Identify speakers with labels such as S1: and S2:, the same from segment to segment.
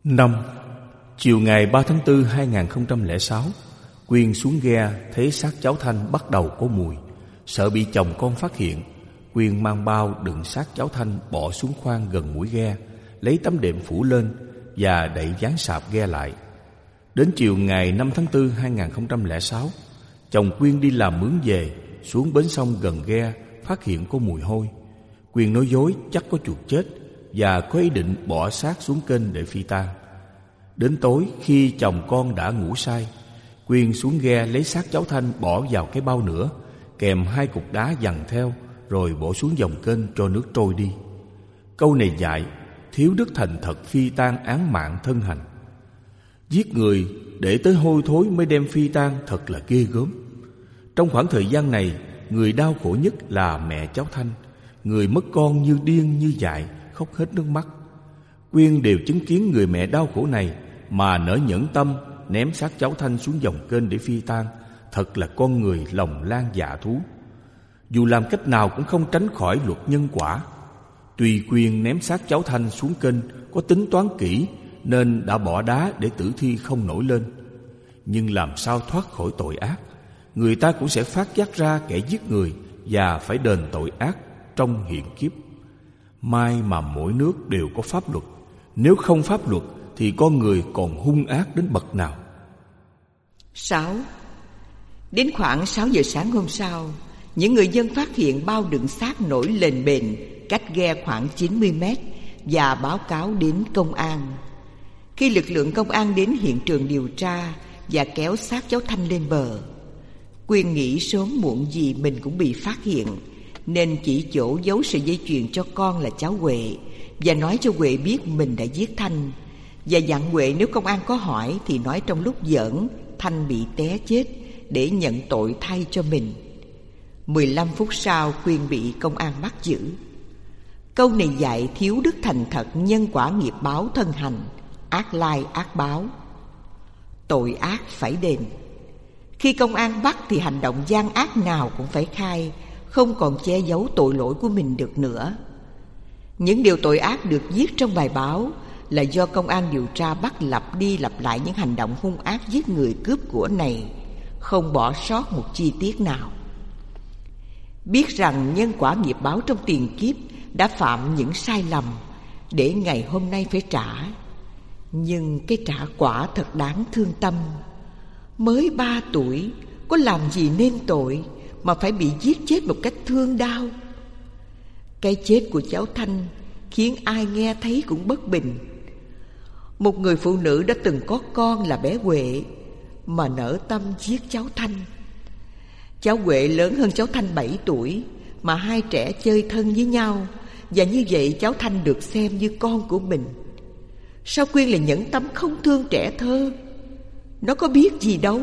S1: 5. Chiều ngày 3 tháng 4 2006, Quyên xuống ghe thấy xác cháu Thanh bắt đầu có mùi. Sợ bị chồng con phát hiện, Quyên mang bao đựng xác cháu Thanh bỏ xuống khoang gần mũi ghe, lấy tấm đệm phủ lên và đậy ván sạp ghe lại. Đến chiều ngày 5 tháng 4 2006, chồng Quyên đi làm mướn về, xuống bến sông gần ghe phát hiện có mùi hôi. Quyên nói dối chắc có chuột chết và có ý định bỏ xác xuống kênh để phi tang. Đến tối khi chồng con đã ngủ say, Quyên xuống ghe lấy xác cháu Thanh bỏ vào cái bao nữa, kèm 2 cục đá dằn theo, rồi bỏ xuống dòng kênh cho nước trôi đi. Câu này dạy thiếu đức thành thật phi tang án mạng thân hành. Giết người để tới hôi thối mới đem phi tang thật là ghê gớm. Trong khoảng thời gian này, người đau khổ nhất là mẹ cháu Thanh. Người mất con như điên như dại, khóc hết nước mắt. Quyên đều chứng kiến người mẹ đau khổ này mà nỡ nhẫn tâm ném xác cháu Thanh xuống dòng kênh để phi tang. Thật là con người lòng lan dạ thú. Dù làm cách nào cũng không tránh khỏi luật nhân quả. Tuy Quyên ném xác cháu Thanh xuống kênh có tính toán kỹ nên đã bỏ đá để tử thi không nổi lên, nhưng làm sao thoát khỏi tội ác, người ta cũng sẽ phát giác ra kẻ giết người và phải đền tội ác trong hiện kiếp. May mà mỗi nước đều có pháp luật, nếu không pháp luật thì con người còn hung ác đến bậc nào.
S2: 6. Đến khoảng 6 giờ sáng hôm sau, những người dân phát hiện bao đựng xác nổi lềnh bềnh cách ghe khoảng 90 mét và báo cáo đến công an. Khi lực lượng công an đến hiện trường điều tra và kéo xác cháu Thanh lên bờ, Quyên nghĩ sớm muộn gì mình cũng bị phát hiện, nên chỉ chỗ giấu sợi dây chuyền cho con là cháu Huệ và nói cho Huệ biết mình đã giết Thanh, và dặn Huệ nếu công an có hỏi thì nói trong lúc giỡn Thanh bị té chết để nhận tội thay cho mình. 15 phút sau, Quyên bị công an bắt giữ. Câu này dạy thiếu đức thành thật, nhân quả nghiệp báo thân hành, ác lai ác báo. Tội ác phải đền. Khi công an bắt thì hành động gian ác nào cũng phải khai, không còn che giấu tội lỗi của mình được nữa. Những điều tội ác được viết trong bài báo là do công an điều tra bắt lặp đi lặp lại những hành động hung ác giết người cướp của này, không bỏ sót một chi tiết nào. Biết rằng nhân quả nghiệp báo trong tiền kiếp đã phạm những sai lầm để ngày hôm nay phải trả, nhưng cái trả quả thật đáng thương tâm. Mới 3 tuổi, có làm gì nên tội mà phải bị giết chết một cách thương đau. Cái chết của cháu Thanh khiến ai nghe thấy cũng bất bình. Một người phụ nữ đã từng có con là bé Huệ mà nỡ tâm giết cháu Thanh. Cháu Huệ lớn hơn cháu Thanh 7 tuổi mà hai trẻ chơi thân với nhau, và như vậy cháu Thanh được xem như con của mình. Sao Quyên lại nhẫn tâm không thương trẻ thơ? Nó có biết gì đâu.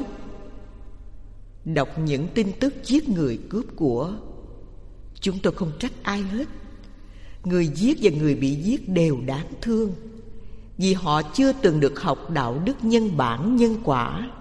S2: Đọc những tin tức giết người cướp của, chúng tôi không trách ai hết. Người giết và người bị giết đều đáng thương, vì họ chưa từng được học đạo đức nhân bản nhân quả.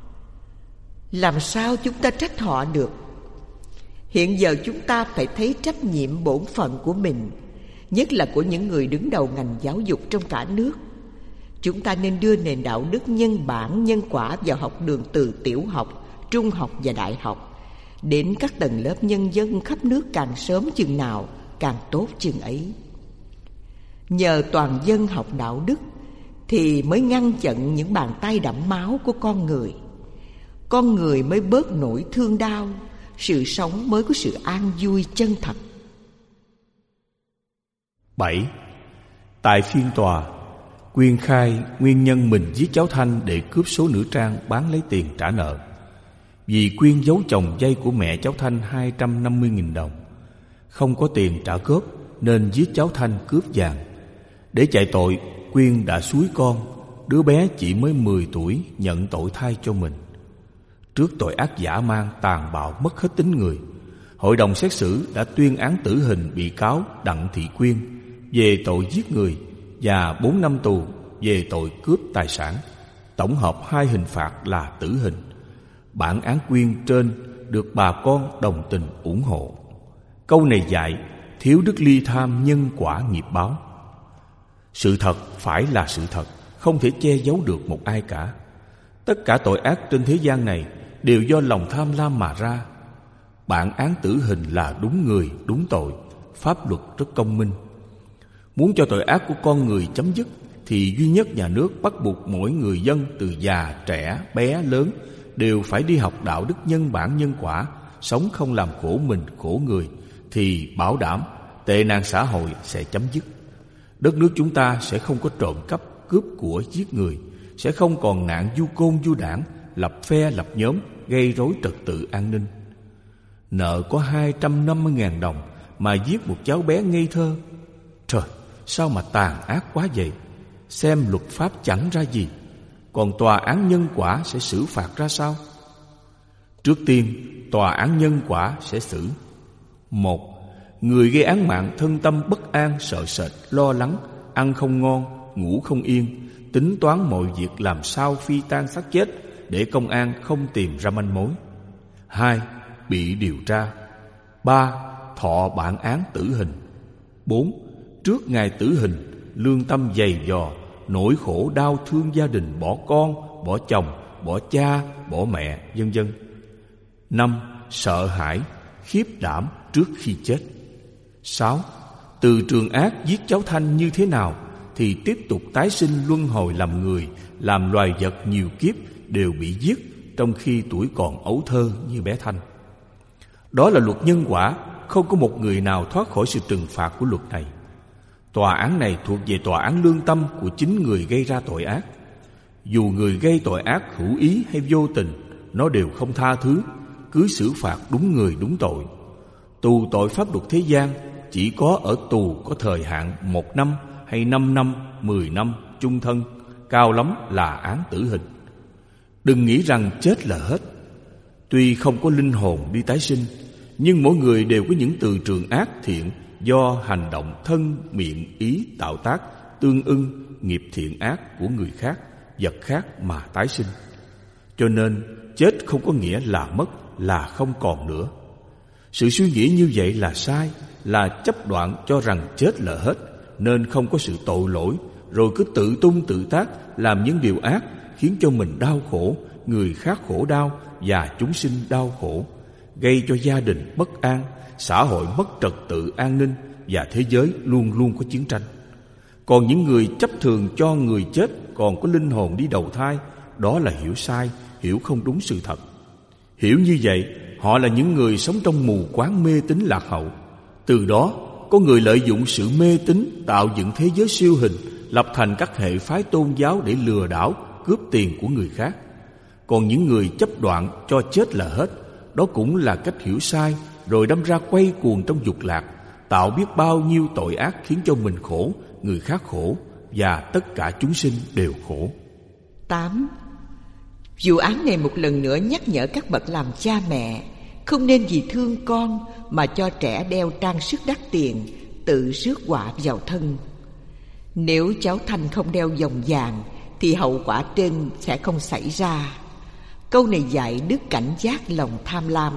S2: Làm sao chúng ta trách họ được? Hiện giờ chúng ta phải thấy trách nhiệm bổn phận của mình, nhất là của những người đứng đầu ngành giáo dục trong cả nước. Chúng ta nên đưa nền đạo đức nhân bản nhân quả vào học đường từ tiểu học, trung học và đại học, đến các tầng lớp nhân dân khắp nước càng sớm chừng nào càng tốt chừng ấy. Nhờ toàn dân học đạo đức thì mới ngăn chặn những bàn tay đẫm máu của con người mới bớt nỗi thương đau, sự sống mới có sự an vui chân thật.
S1: 7. Tại phiên tòa, Quyên khai nguyên nhân mình giết cháu Thanh để cướp số nữ trang bán lấy tiền trả nợ. Vì Quyên giấu chồng dây của mẹ cháu Thanh 250.000 đồng, không có tiền trả góp nên giết cháu Thanh cướp vàng. Để chạy tội, Quyên đã xúi con, đứa bé chỉ mới 10 tuổi, nhận tội thay cho mình. Trước tội ác dã man tàn bạo mất hết tính người, hội đồng xét xử đã tuyên án tử hình bị cáo Đặng Thị Quyên về tội giết người và 4 năm tù về tội cướp tài sản, tổng hợp 2 hình phạt là tử hình. Bản án Quyên trên được bà con đồng tình ủng hộ. Câu này dạy thiếu đức ly tham nhân quả nghiệp báo. Sự thật phải là sự thật, không thể che giấu được một ai cả. Tất cả tội ác trên thế gian này đều do lòng tham lam mà ra. Bản án tử hình là đúng người, đúng tội. Pháp luật rất công minh. Muốn cho tội ác của con người chấm dứt thì duy nhất nhà nước bắt buộc mỗi người dân từ già, trẻ, bé, lớn đều phải đi học đạo đức nhân bản nhân quả, sống không làm khổ mình, khổ người, thì bảo đảm tệ nạn xã hội sẽ chấm dứt. Đất nước chúng ta sẽ không có trộm cắp, cướp của, giết người, sẽ không còn nạn du côn du đảng, lập phe lập nhóm, gây rối trật tự an ninh. Nợ có 250.000 đồng mà giết một cháu bé ngây thơ. Trời, sao mà tàn ác quá vậy? Xem luật pháp chẳng ra gì, còn tòa án nhân quả sẽ xử phạt ra sao? Trước tiên, tòa án nhân quả sẽ xử: 1. Người gây án mạng thân tâm bất an, sợ sệt, lo lắng, ăn không ngon, ngủ không yên, tính toán mọi việc làm sao phi tang xác chết để công an không tìm ra manh mối. 2. Bị điều tra. 3. Thọ bản án tử hình. 4. Trước ngày tử hình, lương tâm dày dò, nỗi khổ đau thương gia đình bỏ con, bỏ chồng, bỏ cha, bỏ mẹ, vân vân. 5. Sợ hãi, khiếp đảm trước khi chết. 6. Từ trường ác giết cháu Thanh như thế nào thì tiếp tục tái sinh luân hồi làm người, làm loài vật nhiều kiếp đều bị giết trong khi tuổi còn ấu thơ như bé Thanh. Đó là luật nhân quả, không có một người nào thoát khỏi sự trừng phạt của luật này. Tòa án này thuộc về tòa án lương tâm của chính người gây ra tội ác. Dù người gây tội ác hữu ý hay vô tình, nó đều không tha thứ, cứ xử phạt đúng người đúng tội. Tù tội pháp luật thế gian chỉ có ở tù có thời hạn 1 năm hay 5 năm, 10 năm, chung thân, cao lắm là án tử hình. Đừng nghĩ rằng chết là hết. Tuy không có linh hồn đi tái sinh, nhưng mỗi người đều có những từ trường ác thiện do hành động thân, miệng, ý tạo tác tương ưng nghiệp thiện ác của người khác, vật khác mà tái sinh. Cho nên chết không có nghĩa là mất, là không còn nữa. Sự suy nghĩ như vậy là sai, là chấp đoạn cho rằng chết là hết, nên không có sự tội lỗi, rồi cứ tự tung tự tác làm những điều ác khiến cho mình đau khổ, người khác khổ đau và chúng sinh đau khổ, gây cho gia đình bất an, xã hội mất trật tự an ninh và thế giới luôn luôn có chiến tranh. Còn những người chấp thường cho người chết còn có linh hồn đi đầu thai, đó là hiểu sai, hiểu không đúng sự thật. Hiểu như vậy, họ là những người sống trong mù quáng mê tín lạc hậu. Từ đó, có người lợi dụng sự mê tín tạo dựng thế giới siêu hình, lập thành các hệ phái tôn giáo để lừa đảo, cướp tiền của người khác. Còn những người chấp đoạn cho chết là hết, đó cũng là cách hiểu sai, rồi đâm ra quay cuồng trong dục lạc, tạo biết bao nhiêu tội ác khiến cho mình khổ, người khác khổ và tất cả chúng sinh đều khổ.
S2: 8. Vụ án này một lần nữa nhắc nhở các bậc làm cha mẹ không nên vì thương con mà cho trẻ đeo trang sức đắt tiền, tự rước họa vào thân. Nếu cháu Thanh không đeo vòng vàng thì hậu quả trên sẽ không xảy ra. Câu này dạy đức cảnh giác lòng tham lam.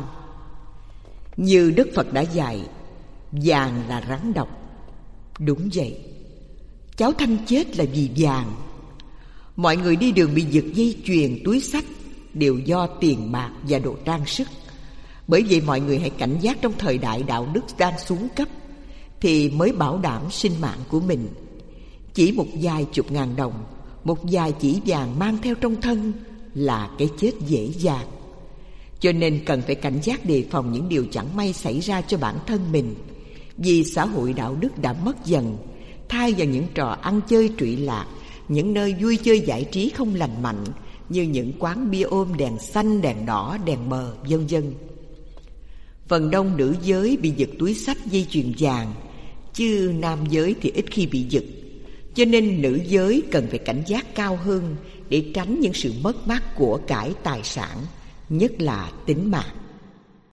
S2: Như Đức Phật đã dạy, vàng là rắn độc. Đúng vậy, cháu Thanh chết là vì vàng. Mọi người đi đường bị giật dây chuyền, túi xách đều do tiền bạc và đồ trang sức. Bởi vậy mọi người hãy cảnh giác trong thời đại đạo đức đang xuống cấp thì mới bảo đảm sinh mạng của mình. Chỉ một vài chục ngàn đồng, một vài chỉ vàng mang theo trong thân là cái chết dễ dàng. Cho nên cần phải cảnh giác đề phòng những điều chẳng may xảy ra cho bản thân mình. Vì xã hội đạo đức đã mất dần, thay vào những trò ăn chơi trụy lạc, những nơi vui chơi giải trí không lành mạnh như những quán bia ôm đèn xanh, đèn đỏ, đèn mờ, vân vân. Phần đông nữ giới bị giật túi xách dây chuyền vàng, chứ nam giới thì ít khi bị giật. Cho nên nữ giới cần phải cảnh giác cao hơn để tránh những sự mất mát của cải tài sản, nhất là tính mạng.